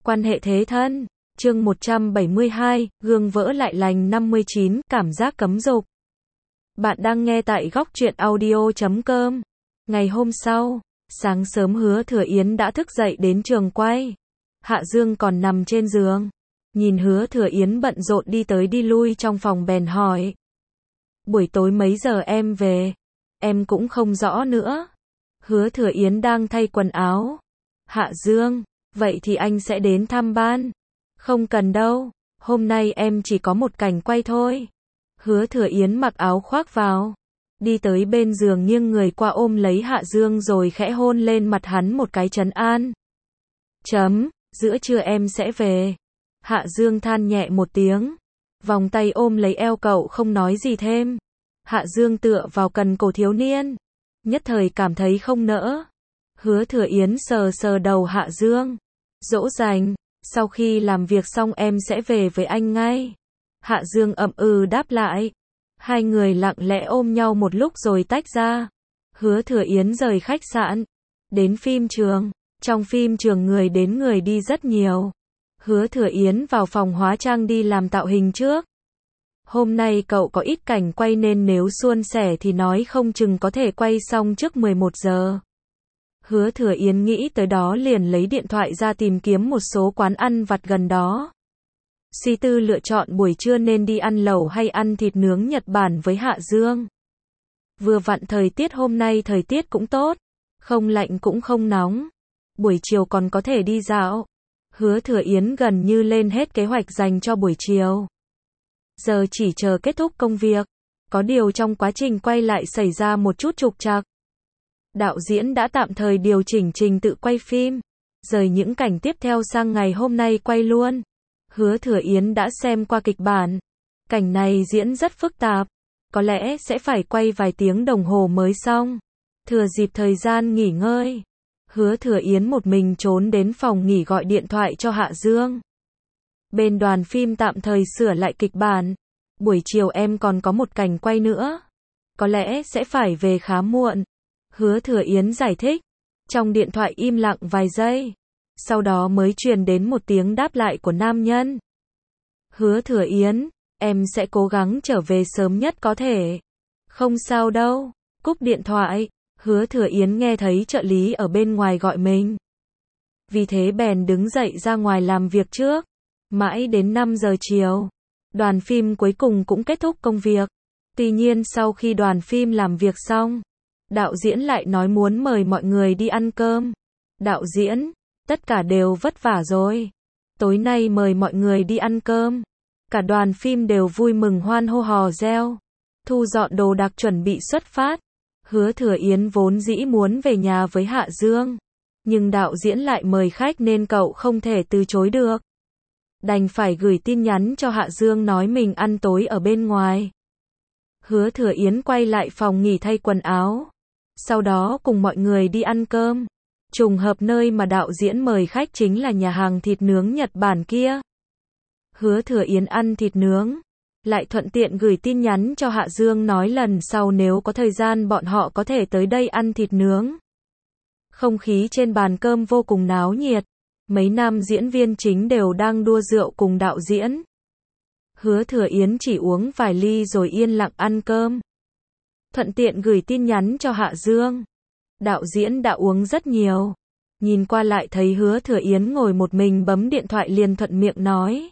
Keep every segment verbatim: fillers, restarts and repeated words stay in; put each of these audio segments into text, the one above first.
Quan hệ thế thân. Chương một trăm bảy mươi hai, gương vỡ lại lành năm mươi chín, cảm giác cấm dục. Bạn đang nghe tại góc truyện audio chấm com. Ngày hôm sau, sáng sớm Hứa Thừa Yến đã thức dậy đến trường quay. Hạ Dương còn nằm trên giường. Nhìn Hứa Thừa Yến bận rộn đi tới đi lui trong phòng bèn hỏi. Buổi tối mấy giờ em về? Em cũng không rõ nữa. Hứa Thừa Yến đang thay quần áo. Hạ Dương, vậy thì anh sẽ đến thăm ban. Không cần đâu, hôm nay em chỉ có một cảnh quay thôi. Hứa Thừa Yến mặc áo khoác vào, đi tới bên giường nghiêng người qua ôm lấy Hạ Dương rồi khẽ hôn lên mặt hắn một cái trấn an. Chấm, giữa trưa em sẽ về. Hạ Dương than nhẹ một tiếng, vòng tay ôm lấy eo cậu không nói gì thêm. Hạ Dương tựa vào cần cổ thiếu niên, nhất thời cảm thấy không nỡ. Hứa Thừa Yến sờ sờ đầu Hạ Dương, dỗ dành, sau khi làm việc xong em sẽ về với anh ngay. Hạ Dương ậm ừ đáp lại. Hai người lặng lẽ ôm nhau một lúc rồi tách ra. Hứa Thừa Yến rời khách sạn, đến phim trường. Trong phim trường người đến người đi rất nhiều. Hứa Thừa Yến vào phòng hóa trang đi làm tạo hình trước. Hôm nay cậu có ít cảnh quay nên nếu suôn sẻ thì nói không chừng có thể quay xong trước mười một giờ. Hứa Thừa Yến nghĩ tới đó liền lấy điện thoại ra tìm kiếm một số quán ăn vặt gần đó. Suy tư lựa chọn buổi trưa nên đi ăn lẩu hay ăn thịt nướng Nhật Bản với Hạ Dương. Vừa vặn thời tiết hôm nay thời tiết cũng tốt, không lạnh cũng không nóng. Buổi chiều còn có thể đi dạo. Hứa Thừa Yến gần như lên hết kế hoạch dành cho buổi chiều. Giờ chỉ chờ kết thúc công việc. Có điều trong quá trình quay lại xảy ra một chút trục trặc. Đạo diễn đã tạm thời điều chỉnh trình tự quay phim, rời những cảnh tiếp theo sang ngày hôm nay quay luôn. Hứa Thừa Yến đã xem qua kịch bản. Cảnh này diễn rất phức tạp, có lẽ sẽ phải quay vài tiếng đồng hồ mới xong. Thừa dịp thời gian nghỉ ngơi, Hứa Thừa Yến một mình trốn đến phòng nghỉ gọi điện thoại cho Hạ Dương. Bên đoàn phim tạm thời sửa lại kịch bản. Buổi chiều em còn có một cảnh quay nữa, có lẽ sẽ phải về khá muộn. Hứa Thừa Yến giải thích. Trong điện thoại im lặng vài giây, sau đó mới truyền đến một tiếng đáp lại của nam nhân. Hứa Thừa Yến, em sẽ cố gắng trở về sớm nhất có thể. Không sao đâu. Cúp điện thoại, Hứa Thừa Yến nghe thấy trợ lý ở bên ngoài gọi mình. Vì thế bèn đứng dậy ra ngoài làm việc trước. Mãi đến năm giờ chiều, đoàn phim cuối cùng cũng kết thúc công việc. Tuy nhiên sau khi đoàn phim làm việc xong, đạo diễn lại nói muốn mời mọi người đi ăn cơm. Đạo diễn, tất cả đều vất vả rồi. Tối nay mời mọi người đi ăn cơm. Cả đoàn phim đều vui mừng hoan hô hò reo. Thu dọn đồ đạc chuẩn bị xuất phát. Hứa Thừa Yến vốn dĩ muốn về nhà với Hạ Dương, nhưng đạo diễn lại mời khách nên cậu không thể từ chối được. Đành phải gửi tin nhắn cho Hạ Dương nói mình ăn tối ở bên ngoài. Hứa Thừa Yến quay lại phòng nghỉ thay quần áo, sau đó cùng mọi người đi ăn cơm. Trùng hợp nơi mà đạo diễn mời khách chính là nhà hàng thịt nướng Nhật Bản kia. Hứa Thừa Yến ăn thịt nướng, lại thuận tiện gửi tin nhắn cho Hạ Dương nói lần sau nếu có thời gian bọn họ có thể tới đây ăn thịt nướng. Không khí trên bàn cơm vô cùng náo nhiệt. Mấy nam diễn viên chính đều đang đua rượu cùng đạo diễn. Hứa Thừa Yến chỉ uống vài ly rồi yên lặng ăn cơm. Thuận tiện gửi tin nhắn cho Hạ Dương. Đạo diễn đã uống rất nhiều. Nhìn qua lại thấy Hứa Thừa Yến ngồi một mình bấm điện thoại liền thuận miệng nói.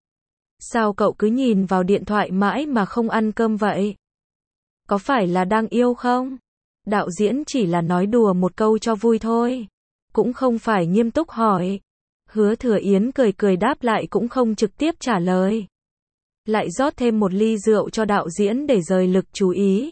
Sao cậu cứ nhìn vào điện thoại mãi mà không ăn cơm vậy? Có phải là đang yêu không? Đạo diễn chỉ là nói đùa một câu cho vui thôi, cũng không phải nghiêm túc hỏi. Hứa Thừa Yến cười cười đáp lại cũng không trực tiếp trả lời. Lại rót thêm một ly rượu cho đạo diễn để rời lực chú ý.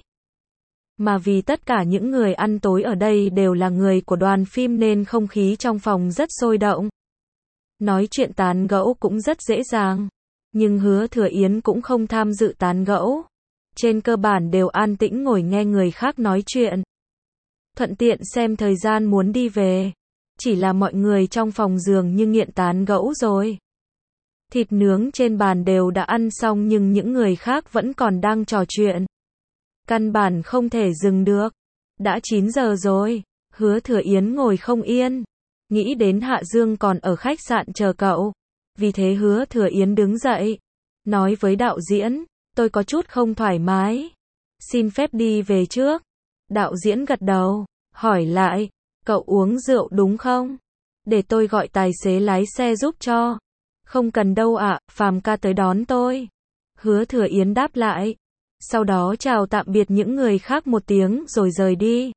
Mà vì tất cả những người ăn tối ở đây đều là người của đoàn phim nên không khí trong phòng rất sôi động. Nói chuyện tán gẫu cũng rất dễ dàng. Nhưng Hứa Thừa Yến cũng không tham dự tán gẫu. Trên cơ bản đều an tĩnh ngồi nghe người khác nói chuyện. Thuận tiện xem thời gian muốn đi về. Chỉ là mọi người trong phòng dường như nghiện tán gẫu rồi. Thịt nướng trên bàn đều đã ăn xong nhưng những người khác vẫn còn đang trò chuyện. Căn bản không thể dừng được. Đã chín giờ rồi, Hứa Thừa Yến ngồi không yên. nghĩ đến Hạ Dương còn ở khách sạn chờ cậu. Vì thế Hứa Thừa Yến đứng dậy, nói với đạo diễn, tôi có chút không thoải mái. Xin phép đi về trước. Đạo diễn gật đầu, hỏi lại, cậu uống rượu đúng không? Để tôi gọi tài xế lái xe giúp cho. Không cần đâu ạ, Phàm ca tới đón tôi. Hứa Thừa Yến đáp lại. Sau đó chào tạm biệt những người khác một tiếng rồi rời đi.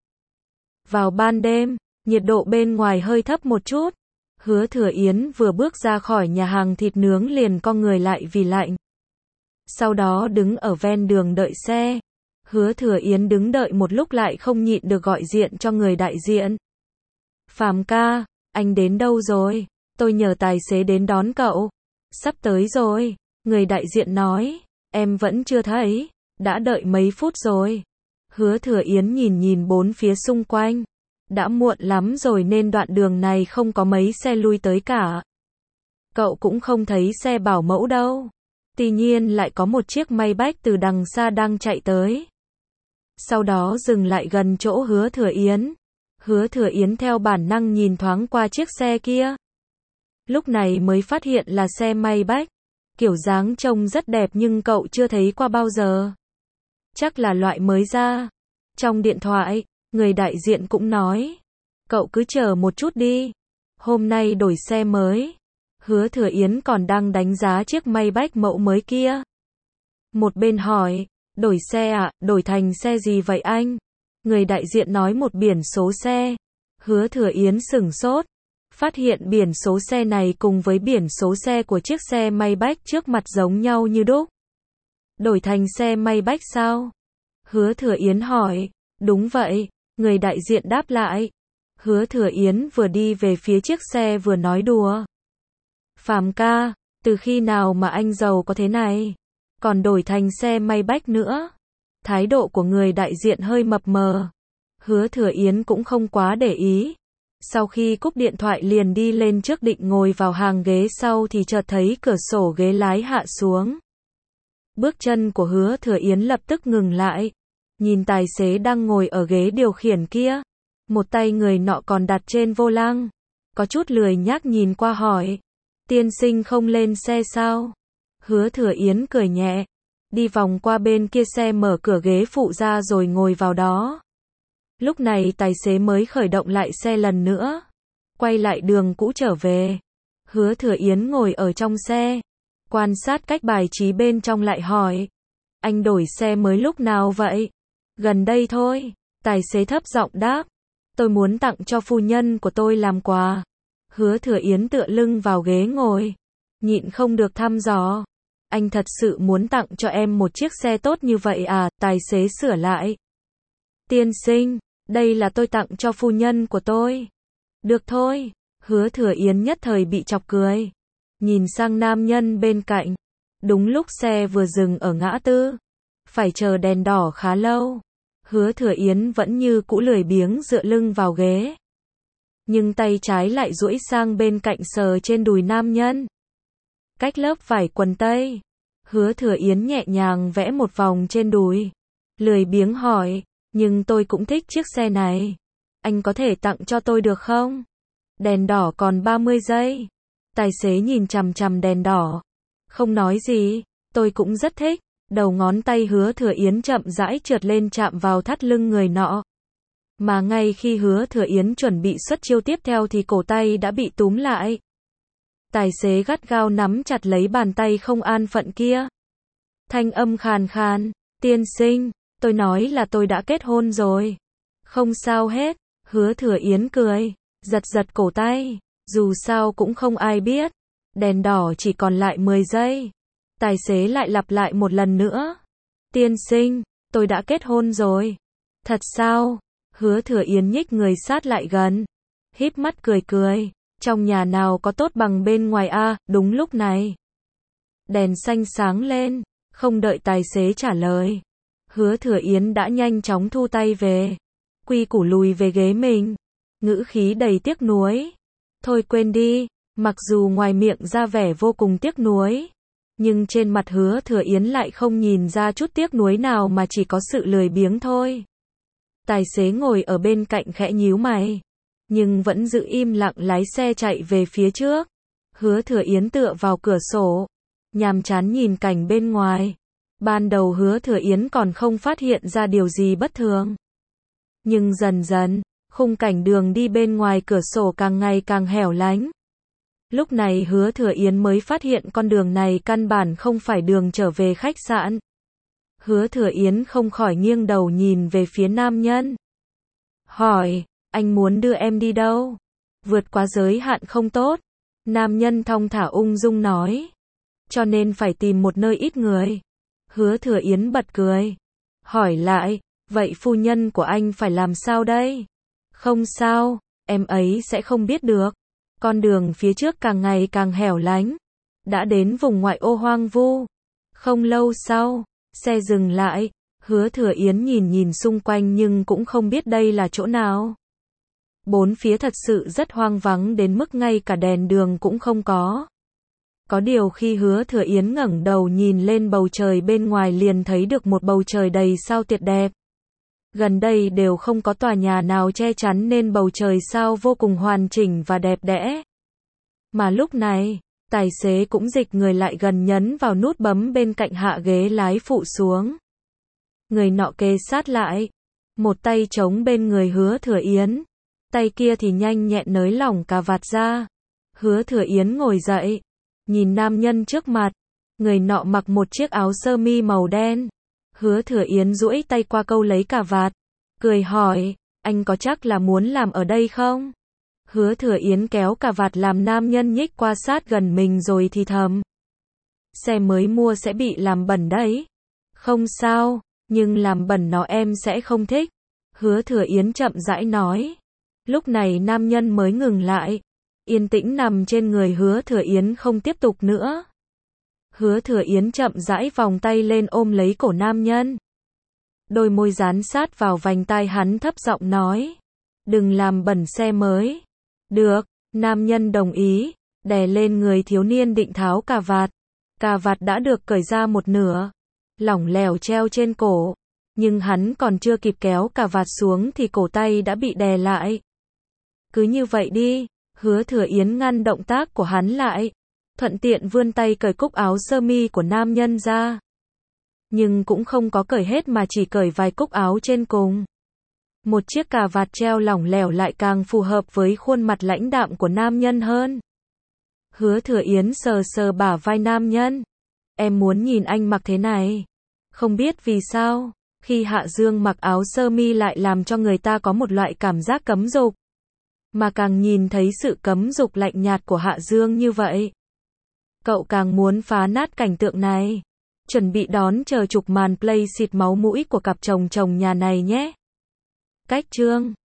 Vào ban đêm, nhiệt độ bên ngoài hơi thấp một chút. Hứa Thừa Yến vừa bước ra khỏi nhà hàng thịt nướng liền co người lại vì lạnh. Sau đó đứng ở ven đường đợi xe. Hứa Thừa Yến đứng đợi một lúc lại không nhịn được gọi diện cho người đại diện. Phàm ca, anh đến đâu rồi? Tôi nhờ tài xế đến đón cậu. Sắp tới rồi. Người đại diện nói, em vẫn chưa thấy. Đã đợi mấy phút rồi. Hứa Thừa Yến nhìn nhìn bốn phía xung quanh. Đã muộn lắm rồi nên đoạn đường này không có mấy xe lui tới cả. Cậu cũng không thấy xe bảo mẫu đâu. Tuy nhiên lại có một chiếc Maybach từ đằng xa đang chạy tới. Sau đó dừng lại gần chỗ Hứa Thừa Yến. Hứa Thừa Yến theo bản năng nhìn thoáng qua chiếc xe kia. Lúc này mới phát hiện là xe Maybach. Kiểu dáng trông rất đẹp nhưng cậu chưa thấy qua bao giờ. Chắc là loại mới ra. Trong điện thoại, người đại diện cũng nói. Cậu cứ chờ một chút đi. Hôm nay đổi xe mới. Hứa Thừa Yến còn đang đánh giá chiếc Maybach mẫu mới kia. Một bên hỏi, đổi xe à, đổi thành xe gì vậy anh? Người đại diện nói một biển số xe. Hứa Thừa Yến sửng sốt. Phát hiện biển số xe này cùng với biển số xe của chiếc xe Maybach trước mặt giống nhau như đúc. Đổi thành xe Maybach sao? Hứa Thừa Yến hỏi. Đúng vậy. Người đại diện đáp lại. Hứa Thừa Yến vừa đi về phía chiếc xe vừa nói đùa. Phàm ca, từ khi nào mà anh giàu có thế này? Còn đổi thành xe Maybach nữa. Thái độ của người đại diện hơi mập mờ. Hứa Thừa Yến cũng không quá để ý. Sau khi cúp điện thoại liền đi lên trước định ngồi vào hàng ghế sau thì chợt thấy cửa sổ ghế lái hạ xuống. Bước chân của Hứa Thừa Yến lập tức ngừng lại. Nhìn tài xế đang ngồi ở ghế điều khiển kia. Một tay người nọ còn đặt trên vô lăng. Có chút lười nhác nhìn qua hỏi. Tiên sinh không lên xe sao? Hứa Thừa Yến cười nhẹ. Đi vòng qua bên kia xe mở cửa ghế phụ ra rồi ngồi vào đó. Lúc này tài xế mới khởi động lại xe lần nữa. Quay lại đường cũ trở về. Hứa Thừa Yến ngồi ở trong xe. Quan sát cách bài trí bên trong lại hỏi. Anh đổi xe mới lúc nào vậy? Gần đây thôi. Tài xế thấp giọng đáp. Tôi muốn tặng cho phu nhân của tôi làm quà. Hứa Thừa Yến tựa lưng vào ghế ngồi. Nhịn không được thăm dò. Anh thật sự muốn tặng cho em một chiếc xe tốt như vậy à? Tài xế sửa lại. Tiên sinh, đây là tôi tặng cho phu nhân của tôi. Được thôi. Hứa Thừa Yến nhất thời bị chọc cười. Nhìn sang nam nhân bên cạnh. Đúng lúc xe vừa dừng ở ngã tư. Phải chờ đèn đỏ khá lâu. Hứa Thừa Yến vẫn như cũ lười biếng dựa lưng vào ghế. Nhưng tay trái lại duỗi sang bên cạnh sờ trên đùi nam nhân. Cách lớp vải quần tây. Hứa Thừa Yến nhẹ nhàng vẽ một vòng trên đùi. Lười biếng hỏi, nhưng tôi cũng thích chiếc xe này. Anh có thể tặng cho tôi được không? Đèn đỏ còn ba mươi giây. Tài xế nhìn chằm chằm đèn đỏ. Không nói gì, tôi cũng rất thích. Đầu ngón tay Hứa Thừa Yến chậm rãi trượt lên chạm vào thắt lưng người nọ. Mà ngay khi Hứa Thừa Yến chuẩn bị xuất chiêu tiếp theo thì cổ tay đã bị túm lại. Tài xế gắt gao nắm chặt lấy bàn tay không an phận kia. Thanh âm khàn khàn, tiên sinh, tôi nói là tôi đã kết hôn rồi. Không sao hết, Hứa Thừa Yến cười, giật giật cổ tay, dù sao cũng không ai biết. Đèn đỏ chỉ còn lại mười giây. Tài xế lại lặp lại một lần nữa. Tiên sinh, tôi đã kết hôn rồi. Thật sao? Hứa Thừa Yến nhích người sát lại gần. Híp mắt cười cười. Trong nhà nào có tốt bằng bên ngoài a? À, đúng lúc này. Đèn xanh sáng lên. Không đợi tài xế trả lời. Hứa Thừa Yến đã nhanh chóng thu tay về. Quy củ lùi về ghế mình. Ngữ khí đầy tiếc nuối. Thôi quên đi. Mặc dù ngoài miệng ra vẻ vô cùng tiếc nuối. Nhưng trên mặt Hứa Thừa Yến lại không nhìn ra chút tiếc nuối nào mà chỉ có sự lười biếng thôi. Tài xế ngồi ở bên cạnh khẽ nhíu mày. nhưng vẫn giữ im lặng lái xe chạy về phía trước. Hứa Thừa Yến tựa vào cửa sổ, nhàm chán nhìn cảnh bên ngoài. Ban đầu Hứa Thừa Yến còn không phát hiện ra điều gì bất thường. Nhưng dần dần, khung cảnh đường đi bên ngoài cửa sổ càng ngày càng hẻo lánh. Lúc này Hứa Thừa Yến mới phát hiện con đường này căn bản không phải đường trở về khách sạn. Hứa Thừa Yến không khỏi nghiêng đầu nhìn về phía nam nhân. Hỏi, anh muốn đưa em đi đâu? Vượt quá giới hạn không tốt. Nam nhân thong thả ung dung nói. Cho nên phải tìm một nơi ít người. Hứa Thừa Yến bật cười. Hỏi lại, vậy phu nhân của anh phải làm sao đây? Không sao, em ấy sẽ không biết được. Con đường phía trước càng ngày càng hẻo lánh. Đã đến vùng ngoại ô hoang vu. Không lâu sau, xe dừng lại. Hứa Thừa Yến nhìn nhìn xung quanh nhưng cũng không biết đây là chỗ nào. Bốn phía thật sự rất hoang vắng đến mức ngay cả đèn đường cũng không có. Có điều khi Hứa Thừa Yến ngẩng đầu nhìn lên bầu trời bên ngoài liền thấy được một bầu trời đầy sao tuyệt đẹp. Gần đây đều không có tòa nhà nào che chắn nên bầu trời sao vô cùng hoàn chỉnh và đẹp đẽ. Mà lúc này, tài xế cũng dịch người lại gần nhấn vào nút bấm bên cạnh hạ ghế lái phụ xuống. Người nọ kề sát lại, một tay chống bên người Hứa Thừa Yến, tay kia thì nhanh nhẹn nới lỏng cà vạt ra. Hứa Thừa Yến ngồi dậy, nhìn nam nhân trước mặt, người nọ mặc một chiếc áo sơ mi màu đen. Hứa Thừa Yến duỗi tay qua câu lấy cà vạt, cười hỏi, anh có chắc là muốn làm ở đây không? Hứa Thừa Yến kéo cà vạt làm nam nhân nhích qua sát gần mình rồi thì thầm. Xe mới mua sẽ bị làm bẩn đấy. Không sao, nhưng làm bẩn nó em sẽ không thích. Hứa Thừa Yến chậm rãi nói. Lúc này nam nhân mới ngừng lại, yên tĩnh nằm trên người Hứa Thừa Yến không tiếp tục nữa. Hứa Thừa Yến chậm rãi vòng tay lên ôm lấy cổ nam nhân. Đôi môi dán sát vào vành tai hắn thấp giọng nói. Đừng làm bẩn xe mới. Được, nam nhân đồng ý, đè lên người thiếu niên định tháo cà vạt. Cà vạt đã được cởi ra một nửa, lỏng lẻo treo trên cổ. Nhưng hắn còn chưa kịp kéo cà vạt xuống thì cổ tay đã bị đè lại. Cứ như vậy đi, Hứa Thừa Yến ngăn động tác của hắn lại. Thuận tiện vươn tay cởi cúc áo sơ mi của nam nhân ra. Nhưng cũng không có cởi hết mà chỉ cởi vài cúc áo trên cùng. Một chiếc cà vạt treo lỏng lẻo lại càng phù hợp với khuôn mặt lãnh đạm của nam nhân hơn. Hứa Thừa Yến sờ sờ bả vai nam nhân. Em muốn nhìn anh mặc thế này. Không biết vì sao, khi Hạ Dương mặc áo sơ mi lại làm cho người ta có một loại cảm giác cấm dục. Mà càng nhìn thấy sự cấm dục lạnh nhạt của Hạ Dương như vậy, cậu càng muốn phá nát cảnh tượng này. Chuẩn bị đón chờ chục màn play xịt máu mũi của cặp chồng chồng nhà này nhé. Cách chương